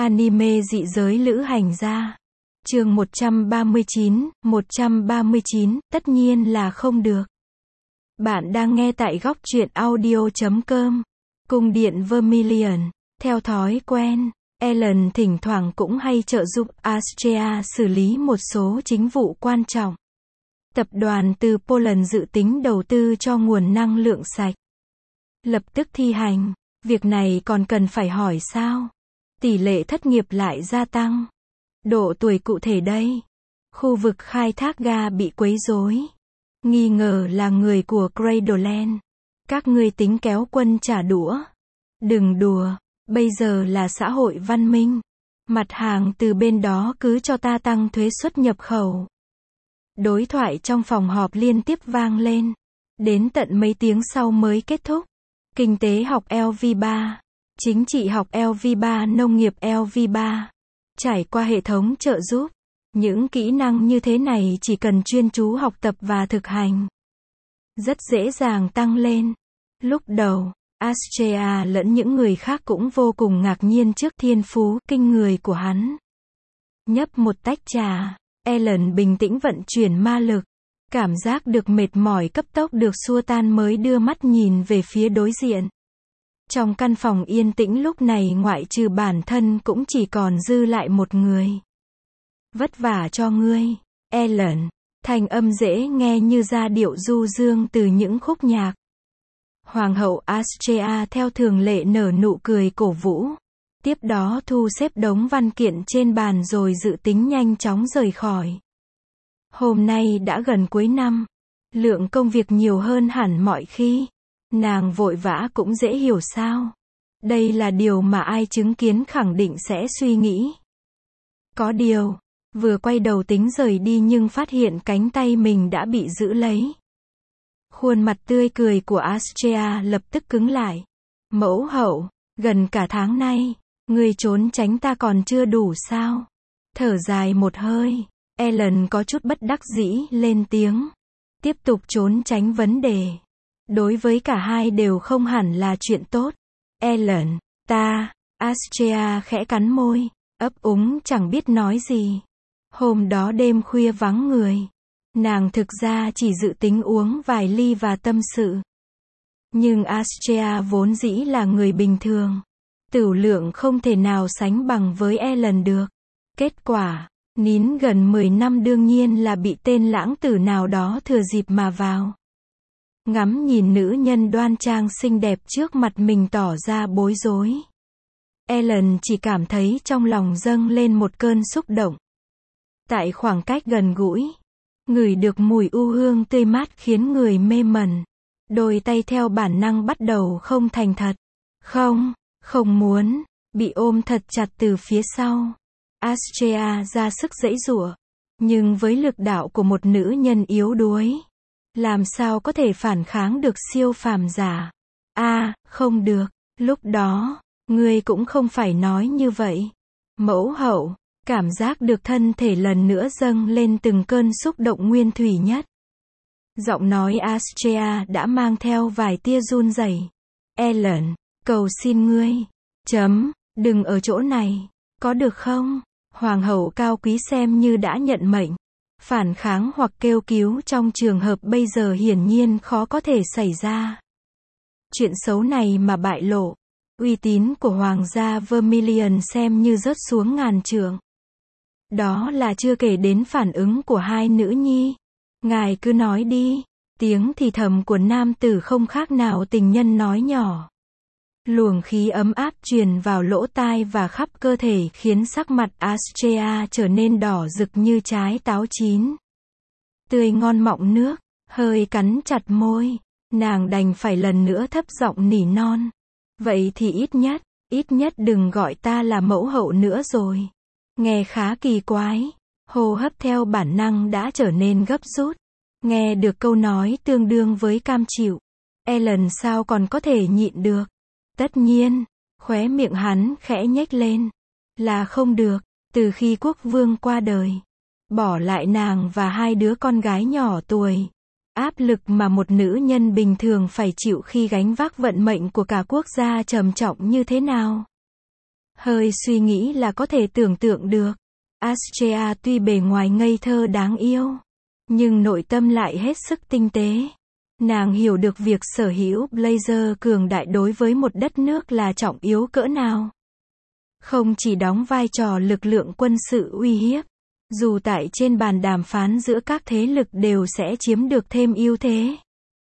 Anime dị giới lữ hành gia. Chương 139, tất nhiên là không được. Bạn đang nghe tại góc truyện audio.com. Cung điện Vermilion. Theo thói quen, Ellen thỉnh thoảng cũng hay trợ giúp Astrea xử lý một số chính vụ quan trọng. Tập đoàn từ Poland dự tính đầu tư cho nguồn năng lượng sạch. Lập tức thi hành. Việc này còn cần phải hỏi sao? Tỷ lệ thất nghiệp lại gia tăng. Độ tuổi cụ thể đây. Khu vực khai thác ga bị quấy rối. Nghi ngờ là người của Cradleland. Các ngươi tính kéo quân trả đũa. Đừng đùa, bây giờ là xã hội văn minh. Mặt hàng từ bên đó cứ cho ta tăng thuế xuất nhập khẩu. Đối thoại trong phòng họp liên tiếp vang lên. Đến tận mấy tiếng sau mới kết thúc. Kinh tế học LV3, chính trị học LV3, nông nghiệp LV3. Trải qua hệ thống trợ giúp, những kỹ năng như thế này chỉ cần chuyên chú học tập và thực hành, rất dễ dàng tăng lên. Lúc đầu, Astrea lẫn những người khác cũng vô cùng ngạc nhiên trước thiên phú kinh người của hắn. Nhấp một tách trà, Ellen bình tĩnh vận chuyển ma lực. Cảm giác được mệt mỏi cấp tốc được xua tan mới đưa mắt nhìn về phía đối diện. Trong căn phòng yên tĩnh lúc này ngoại trừ bản thân cũng chỉ còn dư lại một người. Vất vả cho ngươi, Ellen. Thanh âm dễ nghe như giai điệu du dương từ những khúc nhạc. Hoàng hậu Astrea theo thường lệ nở nụ cười cổ vũ. Tiếp đó thu xếp đống văn kiện trên bàn rồi dự tính nhanh chóng rời khỏi. Hôm nay đã gần cuối năm, lượng công việc nhiều hơn hẳn mọi khi. Nàng vội vã cũng dễ hiểu sao. Đây là điều mà ai chứng kiến khẳng định sẽ suy nghĩ. Có điều, vừa quay đầu tính rời đi nhưng phát hiện cánh tay mình đã bị giữ lấy. Khuôn mặt tươi cười của Astrea lập tức cứng lại. Mẫu hậu, gần cả tháng nay, ngươi trốn tránh ta còn chưa đủ sao? Thở dài một hơi. Ellen có chút bất đắc dĩ lên tiếng. Tiếp tục trốn tránh vấn đề. Đối với cả hai đều không hẳn là chuyện tốt. Ellen, Astrea khẽ cắn môi, ấp úng chẳng biết nói gì. Hôm đó đêm khuya vắng người. Nàng thực ra chỉ dự tính uống vài ly và tâm sự. Nhưng Astrea vốn dĩ là người bình thường. Tửu lượng không thể nào sánh bằng với Ellen được. Kết quả, nín gần 10 năm đương nhiên là bị tên lãng tử nào đó thừa dịp mà vào. Ngắm nhìn nữ nhân đoan trang xinh đẹp trước mặt mình tỏ ra bối rối. Ellen chỉ cảm thấy trong lòng dâng lên một cơn xúc động. Tại khoảng cách gần gũi, ngửi được mùi u hương tươi mát khiến người mê mẩn. Đôi tay theo bản năng bắt đầu không thành thật. Không muốn, bị ôm thật chặt từ phía sau. Astrea ra sức giãy giụa, nhưng với lực đạo của một nữ nhân yếu đuối, làm sao có thể phản kháng được siêu phàm giả? Không được, lúc đó, ngươi cũng không phải nói như vậy. Mẫu hậu, cảm giác được thân thể lần nữa dâng lên từng cơn xúc động nguyên thủy nhất. Giọng nói Astrea đã mang theo vài tia run rẩy. Ellen, cầu xin ngươi, đừng ở chỗ này, có được không? Hoàng hậu cao quý xem như đã nhận mệnh. Phản kháng hoặc kêu cứu trong trường hợp bây giờ hiển nhiên khó có thể xảy ra. Chuyện xấu này mà bại lộ, uy tín của hoàng gia Vermilion xem như rớt xuống ngàn trượng. Đó là chưa kể đến phản ứng của hai nữ nhi. Ngài cứ nói đi. Tiếng thì thầm của nam tử không khác nào tình nhân nói nhỏ. Luồng khí ấm áp truyền vào lỗ tai và khắp cơ thể khiến sắc mặt Astrea trở nên đỏ rực như trái táo chín. Tươi ngon mọng nước, hơi cắn chặt môi. Nàng đành phải lần nữa thấp giọng nỉ non. Vậy thì ít nhất đừng gọi ta là mẫu hậu nữa rồi. Nghe khá kỳ quái. Hô hấp theo bản năng đã trở nên gấp rút. Nghe được câu nói tương đương với cam chịu. Ellen sao còn có thể nhịn được? Tất nhiên, khóe miệng hắn khẽ nhếch lên. Là không được, từ khi quốc vương qua đời. Bỏ lại nàng và hai đứa con gái nhỏ tuổi. Áp lực mà một nữ nhân bình thường phải chịu khi gánh vác vận mệnh của cả quốc gia trầm trọng như thế nào? Hơi suy nghĩ là có thể tưởng tượng được. Astrea tuy bề ngoài ngây thơ đáng yêu, nhưng nội tâm lại hết sức tinh tế. Nàng hiểu được việc sở hữu blazer cường đại đối với một đất nước là trọng yếu cỡ nào. Không chỉ đóng vai trò lực lượng quân sự uy hiếp, dù tại trên bàn đàm phán giữa các thế lực đều sẽ chiếm được thêm ưu thế.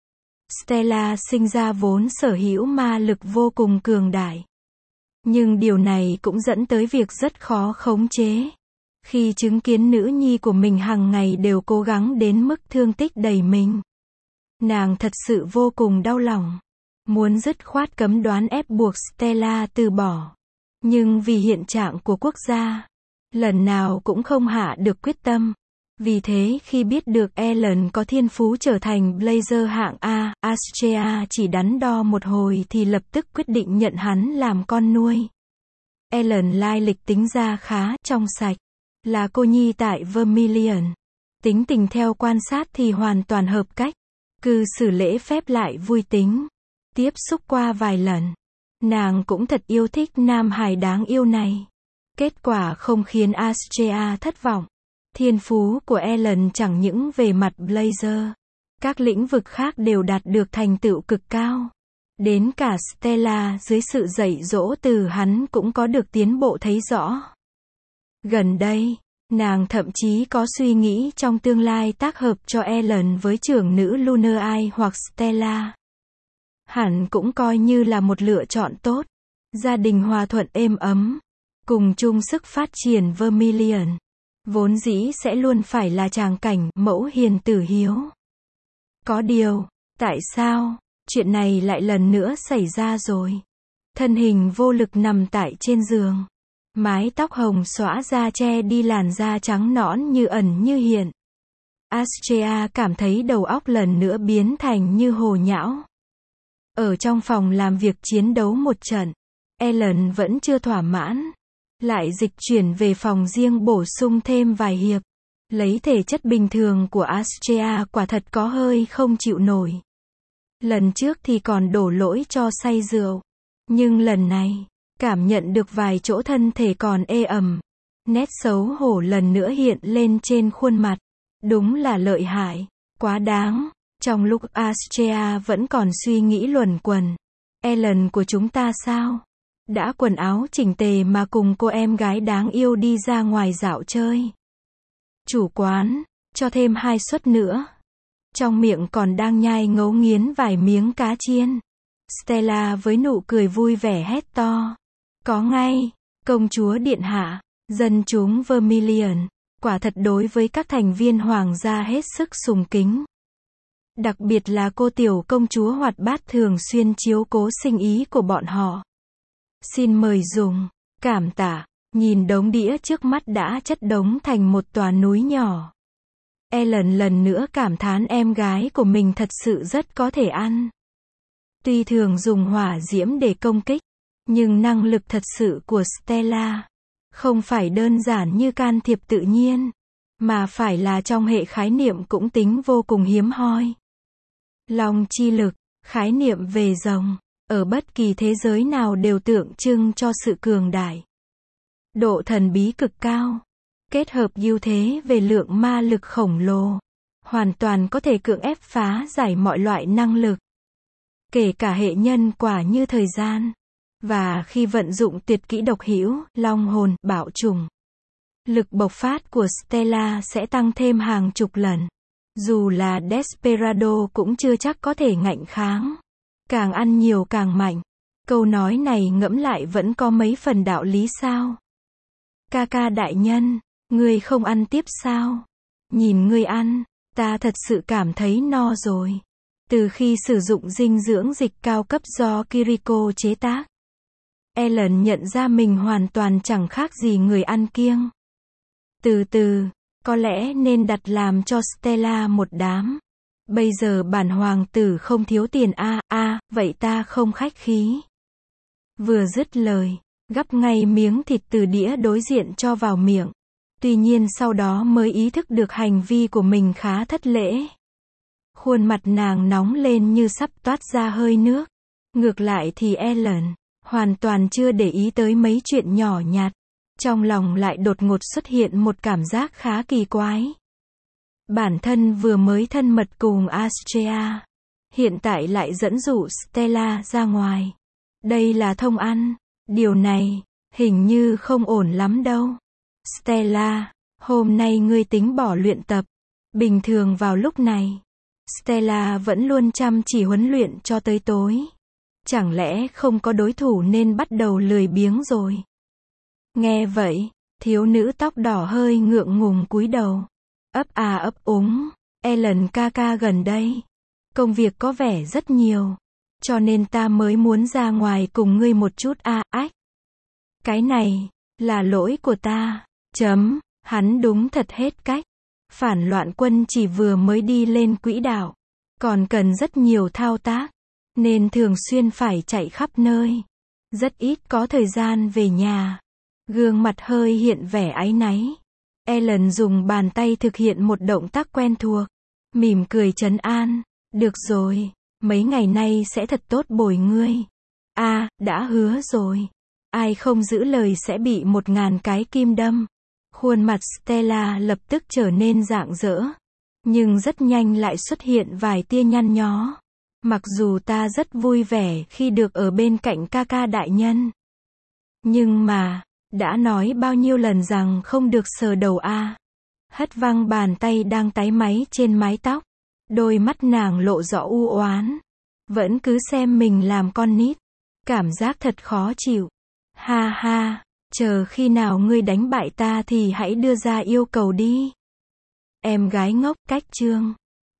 Stella sinh ra vốn sở hữu ma lực vô cùng cường đại. Nhưng điều này cũng dẫn tới việc rất khó khống chế. Khi chứng kiến nữ nhi của mình hàng ngày đều cố gắng đến mức thương tích đầy mình, nàng thật sự vô cùng đau lòng. Muốn dứt khoát cấm đoán ép buộc Stella từ bỏ. Nhưng vì hiện trạng của quốc gia, lần nào cũng không hạ được quyết tâm. Vì thế khi biết được Ellen có thiên phú trở thành blazer hạng A, Astrea chỉ đắn đo một hồi thì lập tức quyết định nhận hắn làm con nuôi. Ellen lai lịch tính ra khá trong sạch, là cô nhi tại Vermilion. Tính tình theo quan sát thì hoàn toàn hợp cách, cư xử lễ phép lại vui tính. Tiếp xúc qua vài lần, nàng cũng thật yêu thích nam hài đáng yêu này. Kết quả không khiến Astrea thất vọng. Thiên phú của Ellen chẳng những về mặt blazer, các lĩnh vực khác đều đạt được thành tựu cực cao. Đến cả Stella dưới sự dạy dỗ từ hắn cũng có được tiến bộ thấy rõ. Gần đây, nàng thậm chí có suy nghĩ trong tương lai tác hợp cho Ellen với trưởng nữ Lunar Eye hoặc Stella. Hẳn cũng coi như là một lựa chọn tốt. Gia đình hòa thuận êm ấm, cùng chung sức phát triển Vermilion. Vốn dĩ sẽ luôn phải là tràng cảnh mẫu hiền tử hiếu. Có điều, tại sao chuyện này lại lần nữa xảy ra rồi? Thân hình vô lực nằm tại trên giường, mái tóc hồng xõa ra che đi làn da trắng nõn như ẩn như hiện. Astrea cảm thấy đầu óc lần nữa biến thành như hồ nhão. Ở trong phòng làm việc chiến đấu một trận, Ellen vẫn chưa thỏa mãn. Lại dịch chuyển về phòng riêng bổ sung thêm vài hiệp. Lấy thể chất bình thường của Astrea quả thật có hơi không chịu nổi. Lần trước thì còn đổ lỗi cho say rượu. Nhưng lần này, cảm nhận được vài chỗ thân thể còn ê ẩm. Nét xấu hổ lần nữa hiện lên trên khuôn mặt. Đúng là lợi hại, quá đáng. Trong lúc Astrea vẫn còn suy nghĩ luẩn quẩn. Ellen của chúng ta sao? Đã quần áo chỉnh tề mà cùng cô em gái đáng yêu đi ra ngoài dạo chơi. Chủ quán, cho thêm 2 suất nữa. Trong miệng còn đang nhai ngấu nghiến vài miếng cá chiên. Stella với nụ cười vui vẻ hét to. Có ngay, công chúa điện hạ, dân chúng Vermilion, quả thật đối với các thành viên hoàng gia hết sức sùng kính. Đặc biệt là cô tiểu công chúa hoạt bát thường xuyên chiếu cố sinh ý của bọn họ. Xin mời dùng, cảm tạ. Nhìn đống đĩa trước mắt đã chất đống thành một tòa núi nhỏ. Ellen lần nữa cảm thán em gái của mình thật sự rất có thể ăn. Tuy thường dùng hỏa diễm để công kích, nhưng năng lực thật sự của Stella không phải đơn giản như can thiệp tự nhiên, mà phải là trong hệ khái niệm cũng tính vô cùng hiếm hoi. Long chi lực, khái niệm về rồng, ở bất kỳ thế giới nào đều tượng trưng cho sự cường đại. Độ thần bí cực cao, kết hợp ưu thế về lượng ma lực khổng lồ, hoàn toàn có thể cưỡng ép phá giải mọi loại năng lực, kể cả hệ nhân quả như thời gian. Và khi vận dụng tuyệt kỹ độc hữu, long hồn, bạo trùng, lực bộc phát của Stella sẽ tăng thêm hàng chục lần. Dù là Desperado cũng chưa chắc có thể ngạnh kháng. Càng ăn nhiều càng mạnh. Câu nói này ngẫm lại vẫn có mấy phần đạo lý sao? Ca đại nhân, ngươi không ăn tiếp sao? Nhìn ngươi ăn, ta thật sự cảm thấy no rồi. Từ khi sử dụng dinh dưỡng dịch cao cấp do Kiriko chế tác, Ellen nhận ra mình hoàn toàn chẳng khác gì người ăn kiêng. Từ từ, có lẽ nên đặt làm cho Stella một đám. Bây giờ bản hoàng tử không thiếu tiền vậy ta không khách khí. Vừa dứt lời, gắp ngay miếng thịt từ đĩa đối diện cho vào miệng. Tuy nhiên sau đó mới ý thức được hành vi của mình khá thất lễ. Khuôn mặt nàng nóng lên như sắp toát ra hơi nước. Ngược lại thì Ellen, hoàn toàn chưa để ý tới mấy chuyện nhỏ nhặt. Trong lòng lại đột ngột xuất hiện một cảm giác khá kỳ quái. Bản thân vừa mới thân mật cùng Astrea, hiện tại lại dẫn dụ Stella ra ngoài. Đây là thông ăn. Điều này, hình như không ổn lắm đâu. Stella, hôm nay ngươi tính bỏ luyện tập. Bình thường vào lúc này, Stella vẫn luôn chăm chỉ huấn luyện cho tới tối. Chẳng lẽ không có đối thủ nên bắt đầu lười biếng rồi? Nghe vậy, thiếu nữ tóc đỏ hơi ngượng ngùng cúi đầu. Ấp à ấp úng, Ellen ca ca gần đây, công việc có vẻ rất nhiều, cho nên ta mới muốn ra ngoài cùng ngươi một chút ách. Cái này, là lỗi của ta, hắn đúng thật hết cách. Phản loạn quân chỉ vừa mới đi lên quỹ đạo, còn cần rất nhiều thao tác, nên thường xuyên phải chạy khắp nơi. Rất ít có thời gian về nhà. Gương mặt hơi hiện vẻ áy náy. Ellen dùng bàn tay thực hiện một động tác quen thuộc, mỉm cười trấn an. Được rồi, mấy ngày nay sẽ thật tốt bồi ngươi. Đã hứa rồi. Ai không giữ lời sẽ bị 1000 cái kim đâm. Khuôn mặt Stella lập tức trở nên rạng rỡ, nhưng rất nhanh lại xuất hiện vài tia nhăn nhó. Mặc dù ta rất vui vẻ khi được ở bên cạnh ca ca đại nhân, nhưng mà, đã nói bao nhiêu lần rằng không được sờ đầu Hất văng bàn tay đang táy máy trên mái tóc. Đôi mắt nàng lộ rõ u oán. Vẫn cứ xem mình làm con nít. Cảm giác thật khó chịu. Ha ha, chờ khi nào ngươi đánh bại ta thì hãy đưa ra yêu cầu đi. Em gái ngốc, cách chương.